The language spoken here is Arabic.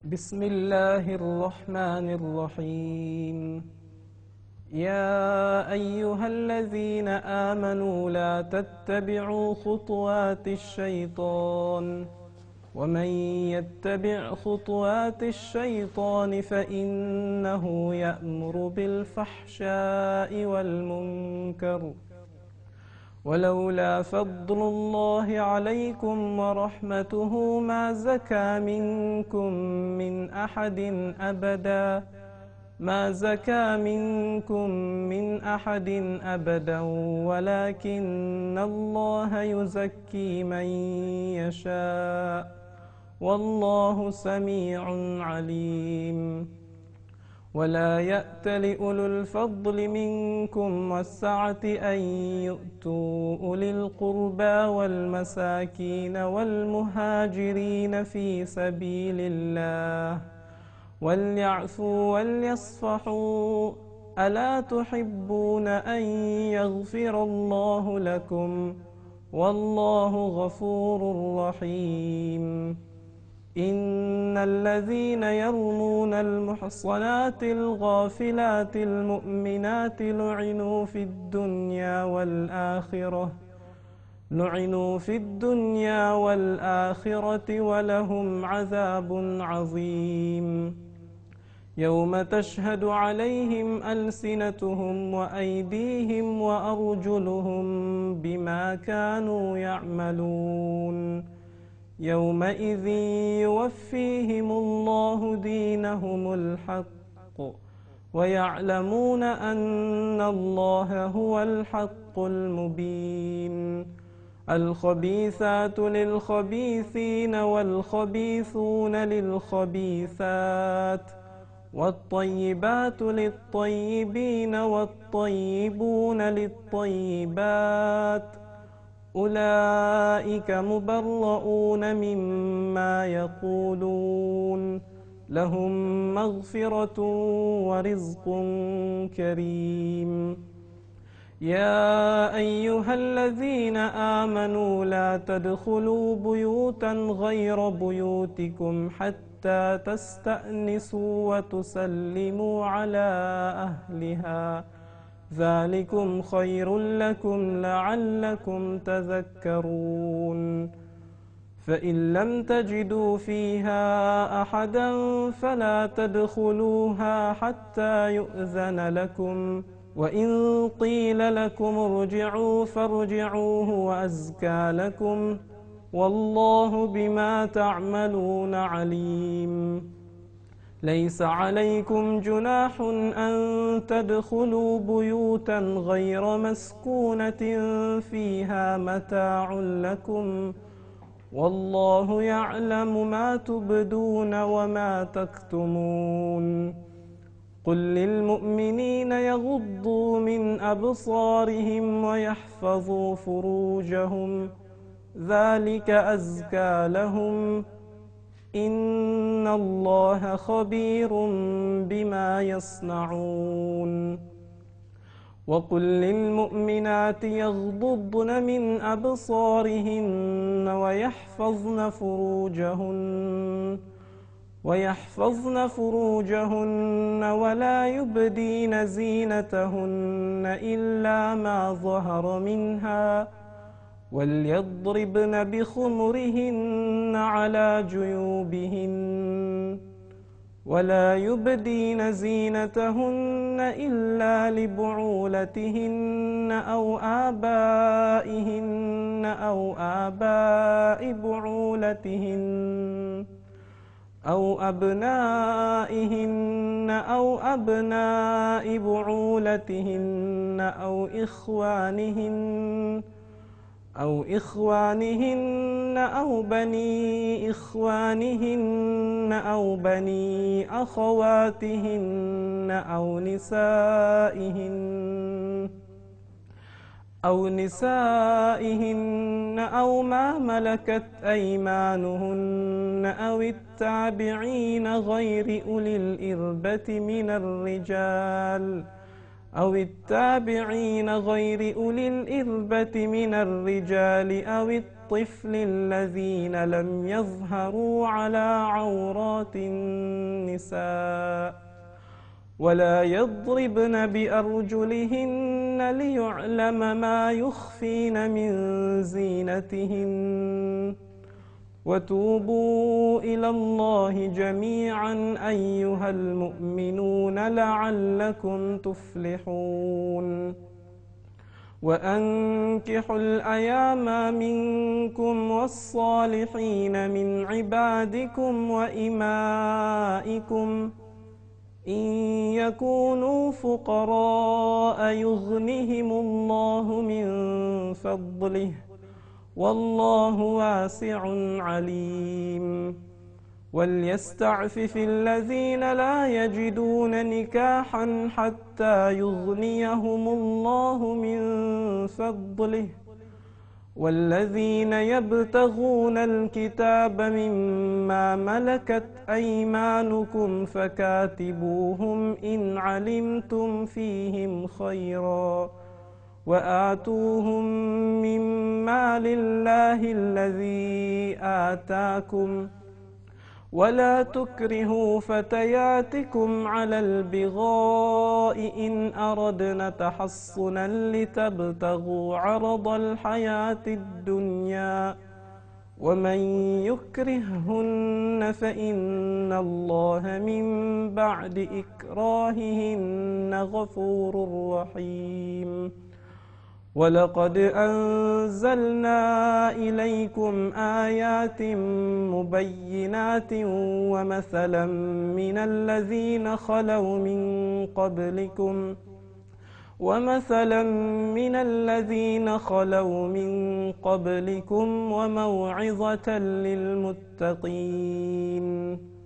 بسم الله الرحمن الرحيم. يا أيها الذين آمنوا لا تتبعوا خطوات الشيطان، ومن يتبع خطوات الشيطان فإنه يأمر بالفحشاء والمنكر، ولولا فضل الله عليكم ورحمته ما زكى منكم من أحد أبدا ولكن الله يزكي من يشاء والله سميع عليم. ولا يأت لأولو الفضل منكم والسعة أن يؤتوا أولي القربى والمساكين والمهاجرين في سبيل الله وليعفوا وليصفحوا ألا تحبون أن يغفر الله لكم والله غفور رحيم. إن الذين يرمون المحصنات الغافلات المؤمنات لعنوا في الدنيا والآخرة ولهم عذاب عظيم. يوم تشهد عليهم ألسنتهم وأيديهم وأرجلهم بما كانوا يعملون. يومئذ يوفيهم الله دينهم الحق ويعلمون أن الله هو الحق المبين. الخبيثات للخبيثين والخبيثون للخبيثات والطيبات للطيبين والطيبون للطيبات أولئك مبرؤون مما يقولون لهم مغفرة ورزق كريم. يا أيها الذين آمنوا لا تدخلوا بيوتا غير بيوتكم حتى تستأنسوا وتسلموا على أهلها ذلكم خير لكم لعلكم تذكرون. فإن لم تجدوا فيها أحدا فلا تدخلوها حتى يؤذن لكم، وإن قيل لكم ارجعوا فارجعوا هو أزكى لكم والله بما تعملون عليم. ليس عليكم جناح أن تدخلوا بيوتا غير مسكونة فيها متاع لكم والله يعلم ما تبدون وما تكتمون. قل للمؤمنين يغضوا من أبصارهم ويحفظوا فروجهم ذلك أزكى لهم إن الله خبير بما يصنعون. وقل للمؤمنات يغضضن من أبصارهن ويحفظن فروجهن ولا يبدين زينتهن إلا ما ظهر منها وليضربن بخمرهن على جيوبهن ولا يبدين زينتهن إلا لبعولتهن أو آبائهن أو آباء بعولتهن أو أبنائهن أو أبناء بعولتهن أو إخوانهن أو بني إخوانهن أو بني أخواتهن أو نسائهن أو ما ملكت أيمانهن أو التابعين غير أولي الإربة من الرجال أو التابعين غير أولي الإربة من الرجال أو الطفل الذين لم يظهروا على عورات النساء ولا يضربن بأرجلهن ليعلم ما يخفين من زينتهن وتوبوا إلى الله جميعا أيها المؤمنون لعلكم تفلحون وأنكحوا الأيام منكم والصالحين من عبادكم وإمائكم إن يكونوا فقراء يغنهم الله من فضله والله واسع عليم وليستعفف الذين لا يجدون نكاحا حتى يغنيهم الله من فضله والذين يبتغون الكتاب مما ملكت أيمانكم فكاتبوهم إن علمتم فيهم خيرا وآتوهم مما لله الذي آتاكم ولا تكرهوا فتياتكم على البغاء إن أردنا تحصنا لتبتغوا عرض الحياة الدنيا ومن يكرههن فإن الله من بعد إكراههن غفور رحيم ولقد أنزلنا إليكم آيات مبينات ومثلا من الذين خلوا من قبلكم وموعظة للمتقين